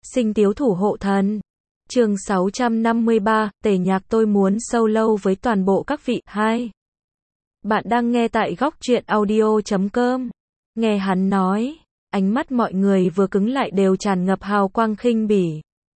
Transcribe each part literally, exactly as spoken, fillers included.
Sinh Tiếu Thủ Hộ Thần. Chương sáu trăm năm mươi ba, Tề Nhạc tôi muốn solo với toàn bộ các vị. hai. Bạn đang nghe tại góc truyện audio chấm com. Nghe hắn nói, ánh mắt mọi người vừa cứng lại đều tràn ngập hào quang khinh bỉ.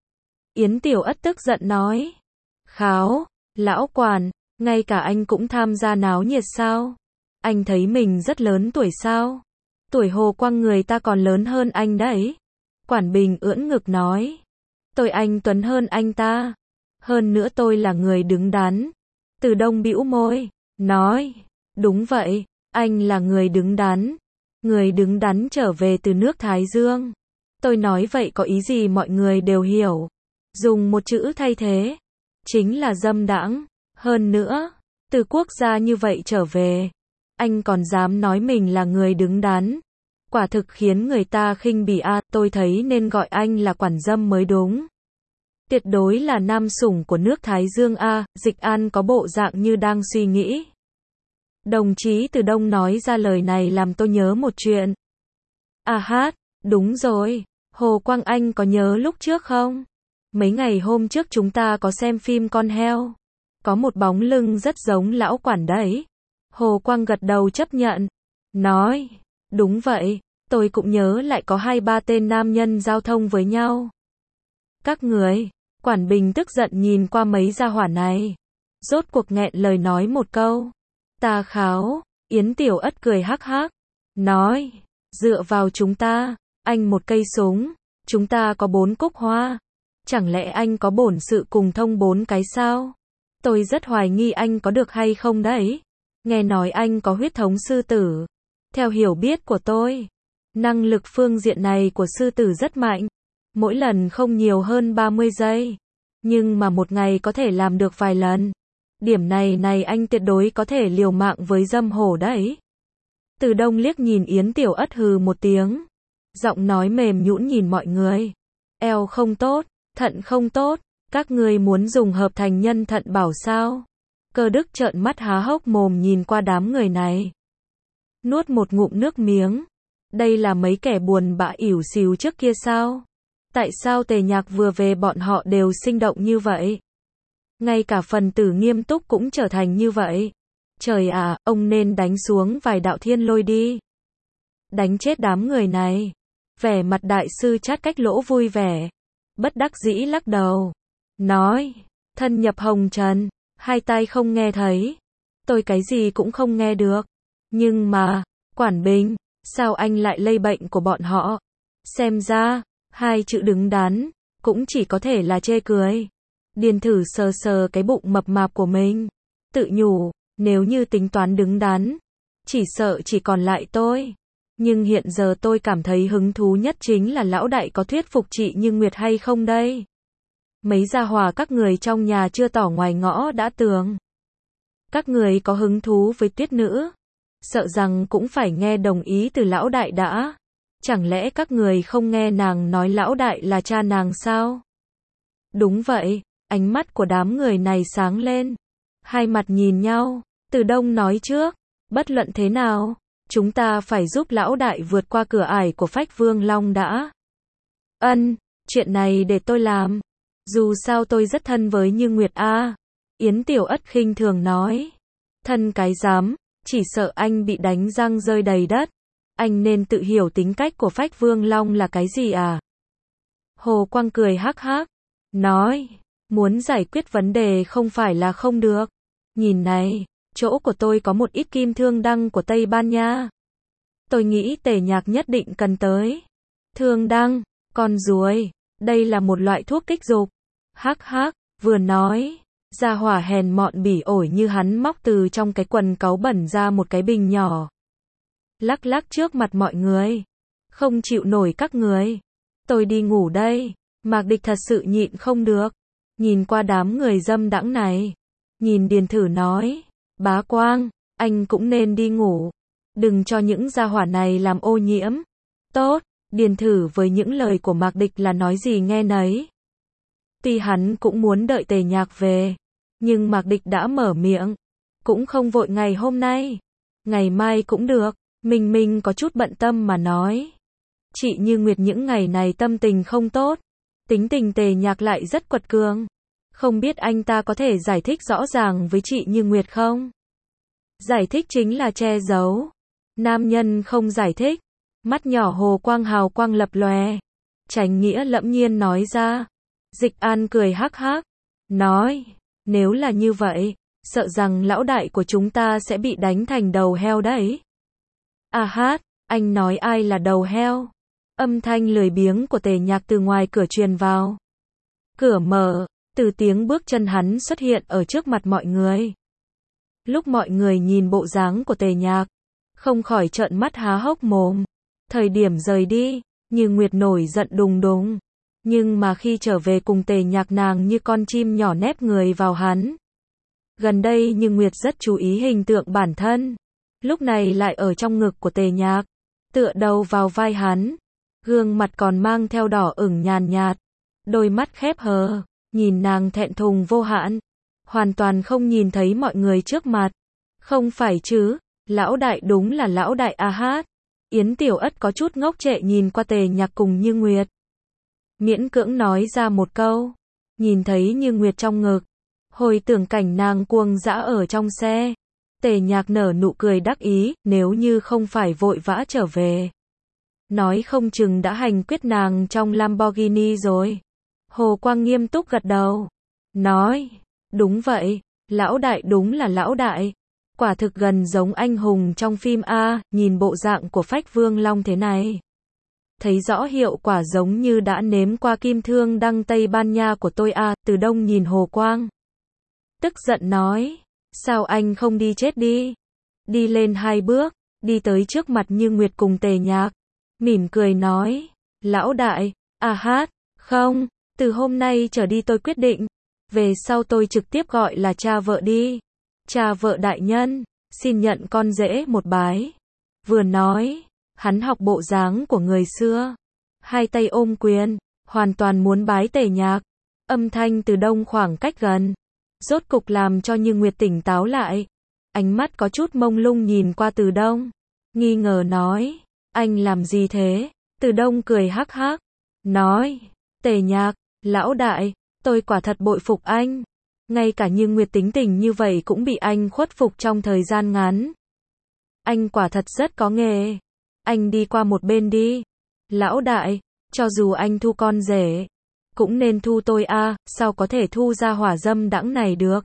Yến Tiểu Ất tức giận nói, kháo, lão quản, ngay cả anh cũng tham gia náo nhiệt sao? Anh thấy mình rất lớn tuổi sao? Tuổi Hồ Quang người ta còn lớn hơn anh đấy. Quản Bình ưỡn ngực nói, tôi anh tuấn hơn anh ta. Hơn nữa tôi là người đứng đắn. Từ Đông bĩu môi, nói, đúng vậy, anh là người đứng đắn. Người đứng đắn trở về từ nước Thái Dương. Tôi nói vậy có ý gì mọi người đều hiểu. Dùng một chữ thay thế, chính là dâm đãng. Hơn nữa, từ quốc gia như vậy trở về, anh còn dám nói mình là người đứng đắn. Quả thực khiến người ta khinh bỉ a, à, tôi thấy nên gọi anh là quản dâm mới đúng. Tuyệt đối là nam sủng của nước Thái Dương a, à, Dịch An có bộ dạng như đang suy nghĩ. Đồng chí Từ Đông nói ra lời này làm tôi nhớ một chuyện. À hát, đúng rồi, Hồ Quang Anh có nhớ lúc trước không? Mấy ngày hôm trước chúng ta có xem phim Con Heo. Có một bóng lưng rất giống lão quản đấy. Hồ Quang gật đầu chấp nhận. Nói, đúng vậy, tôi cũng nhớ lại có hai ba tên nam nhân giao thông với nhau. Các người, Quản Bình tức giận nhìn qua mấy gia hỏa này. Rốt cuộc nghẹn lời nói một câu. Ta kháo, Yến Tiểu Ất cười hắc hắc. Nói, dựa vào chúng ta, anh một cây súng, chúng ta có bốn cúc hoa. Chẳng lẽ anh có bổn sự cùng thông bốn cái sao? Tôi rất hoài nghi anh có được hay không đấy. Nghe nói anh có huyết thống sư tử. Theo hiểu biết của tôi, năng lực phương diện này của sư tử rất mạnh. Mỗi lần không nhiều hơn ba mươi giây. Nhưng mà một ngày có thể làm được vài lần. Điểm này này anh tuyệt đối có thể liều mạng với dâm hổ đấy. Từ Đông liếc nhìn Yến Tiểu Ất hừ một tiếng. Giọng nói mềm nhũn nhìn mọi người. Eo không tốt, thận không tốt. Các ngươi muốn dùng hợp thành nhân thận bảo sao? Cơ Đức trợn mắt há hốc mồm nhìn qua đám người này. Nuốt một ngụm nước miếng. Đây là mấy kẻ buồn bã ỉu xìu trước kia sao? Tại sao Tề Nhạc vừa về bọn họ đều sinh động như vậy? Ngay cả phần tử nghiêm túc cũng trở thành như vậy. Trời ạ, ông nên đánh xuống vài đạo thiên lôi đi. Đánh chết đám người này. Vẻ mặt đại sư Chát Cách Lỗ vui vẻ. Bất đắc dĩ lắc đầu. Nói, thân nhập hồng trần, hai tai không nghe thấy. Tôi cái gì cũng không nghe được. Nhưng mà, Quản Bình, sao anh lại lây bệnh của bọn họ? Xem ra, hai chữ đứng đắn, cũng chỉ có thể là chê cười. Điền Thử sờ sờ cái bụng mập mạp của mình. Tự nhủ, nếu như tính toán đứng đắn, chỉ sợ chỉ còn lại tôi. Nhưng hiện giờ tôi cảm thấy hứng thú nhất chính là lão đại có thuyết phục chị Như Nguyệt hay không đây? Mấy gia hỏa các người trong nhà chưa tỏ ngoài ngõ đã tường. Các người có hứng thú với Tuyết nữ? Sợ rằng cũng phải nghe đồng ý từ lão đại đã. Chẳng lẽ các người không nghe nàng nói lão đại là cha nàng sao? Đúng vậy, ánh mắt của đám người này sáng lên. Hai mặt nhìn nhau, Từ Đông nói trước, bất luận thế nào, chúng ta phải giúp lão đại vượt qua cửa ải của Phách Vương Long đã. Ân, chuyện này để tôi làm. Dù sao tôi rất thân với Như Nguyệt a. Yến Tiểu Ất khinh thường nói. Thân cái dám, chỉ sợ anh bị đánh răng rơi đầy đất. Anh nên tự hiểu tính cách của Phách Vương Long là cái gì à? Hồ Quang cười hắc hắc. Nói, muốn giải quyết vấn đề không phải là không được. Nhìn này, chỗ của tôi có một ít kim thương đăng của Tây Ban Nha. Tôi nghĩ Tề Nhạc nhất định cần tới. Thương đăng, con ruồi, đây là một loại thuốc kích dục. Hắc hắc, vừa nói, gia hỏa hèn mọn bỉ ổi như hắn móc từ trong cái quần cáu bẩn ra một cái bình nhỏ. Lắc lắc trước mặt mọi người. Không chịu nổi các người. Tôi đi ngủ đây. Mạc Địch thật sự nhịn không được. Nhìn qua đám người dâm đãng này. Nhìn Điền Thử nói. Bá Quang, anh cũng nên đi ngủ. Đừng cho những gia hỏa này làm ô nhiễm. Tốt, Điền Thử với những lời của Mạc Địch là nói gì nghe nấy. Tuy hắn cũng muốn đợi Tề Nhạc về. Nhưng Mạc Địch đã mở miệng. Cũng không vội ngày hôm nay. Ngày mai cũng được. Mình mình có chút bận tâm mà nói. Chị Như Nguyệt những ngày này tâm tình không tốt. Tính tình Tề Nhạc lại rất quật cường. Không biết anh ta có thể giải thích rõ ràng với chị Như Nguyệt không? Giải thích chính là che giấu. Nam nhân không giải thích. Mắt nhỏ Hồ Quang hào quang lập lòe. Chánh nghĩa lẫm nhiên nói ra. Dịch An cười hắc hắc. Nói, nếu là như vậy, sợ rằng lão đại của chúng ta sẽ bị đánh thành đầu heo đấy. À hát, anh nói ai là đầu heo? Âm thanh lười biếng của Tề Nhạc từ ngoài cửa truyền vào. Cửa mở, từ tiếng bước chân hắn xuất hiện ở trước mặt mọi người. Lúc mọi người nhìn bộ dáng của Tề Nhạc, không khỏi trợn mắt há hốc mồm. Thời điểm rời đi, Như Nguyệt nổi giận đùng đùng. Nhưng mà khi trở về cùng Tề Nhạc nàng như con chim nhỏ nép người vào hắn. Gần đây Như Nguyệt rất chú ý hình tượng bản thân. Lúc này lại ở trong ngực của Tề Nhạc, tựa đầu vào vai hắn. Gương mặt còn mang theo đỏ ửng nhàn nhạt. Đôi mắt khép hờ, nhìn nàng thẹn thùng vô hạn. Hoàn toàn không nhìn thấy mọi người trước mặt. Không phải chứ, lão đại đúng là lão đại a hát. Yến Tiểu Ất có chút ngốc trệ nhìn qua Tề Nhạc cùng Như Nguyệt. Miễn cưỡng nói ra một câu. Nhìn thấy Như Nguyệt trong ngực. Hồi tưởng cảnh nàng cuồng dã ở trong xe. Tề Nhạc nở nụ cười đắc ý, nếu như không phải vội vã trở về. Nói không chừng đã hành quyết nàng trong Lamborghini rồi. Hồ Quang nghiêm túc gật đầu. Nói, đúng vậy, lão đại đúng là lão đại. Quả thực gần giống anh hùng trong phim A, nhìn bộ dạng của Phách Vương Long thế này. Thấy rõ hiệu quả giống như đã nếm qua kim thương đăng Tây Ban Nha của tôi A, Từ Đông nhìn Hồ Quang. Tức giận nói, sao anh không đi chết đi? Đi lên hai bước, đi tới trước mặt Như Nguyệt cùng Tề Nhạc. Mỉm cười nói, lão đại, à hát, không, từ hôm nay trở đi tôi quyết định. Về sau tôi trực tiếp gọi là cha vợ đi. Cha vợ đại nhân, xin nhận con rể một bái. Vừa nói, hắn học bộ dáng của người xưa. Hai tay ôm quyền, hoàn toàn muốn bái Tề Nhạc. Âm thanh Từ Đông khoảng cách gần. Rốt cục làm cho Như Nguyệt tỉnh táo lại. Ánh mắt có chút mông lung nhìn qua Từ Đông. Nghi ngờ nói, anh làm gì thế? Từ Đông cười hắc hắc. Nói, Tề Nhạc, lão đại, tôi quả thật bội phục anh. Ngay cả Như Nguyệt tính tình như vậy cũng bị anh khuất phục trong thời gian ngắn. Anh quả thật rất có nghề. Anh đi qua một bên đi. Lão đại, cho dù anh thu con rể, cũng nên thu tôi a, sao có thể thu ra hỏa dâm đãng này được.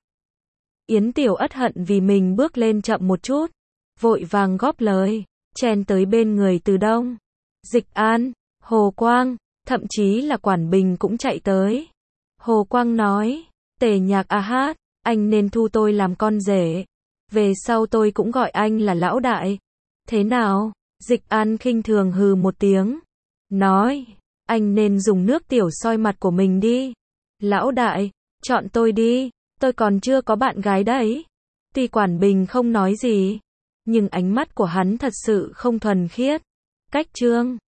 Yến Tiểu Ất hận vì mình bước lên chậm một chút. Vội vàng góp lời, chen tới bên người Từ Đông. Dịch An, Hồ Quang, thậm chí là Quản Bình cũng chạy tới. Hồ Quang nói, Tề Nhạc a hát, anh nên thu tôi làm con rể. Về sau tôi cũng gọi anh là lão đại. Thế nào? Dịch An khinh thường hừ một tiếng. Nói, anh nên dùng nước tiểu soi mặt của mình đi. Lão đại, chọn tôi đi, tôi còn chưa có bạn gái đấy. Tuy Quản Bình không nói gì, nhưng ánh mắt của hắn thật sự không thuần khiết. Cách chương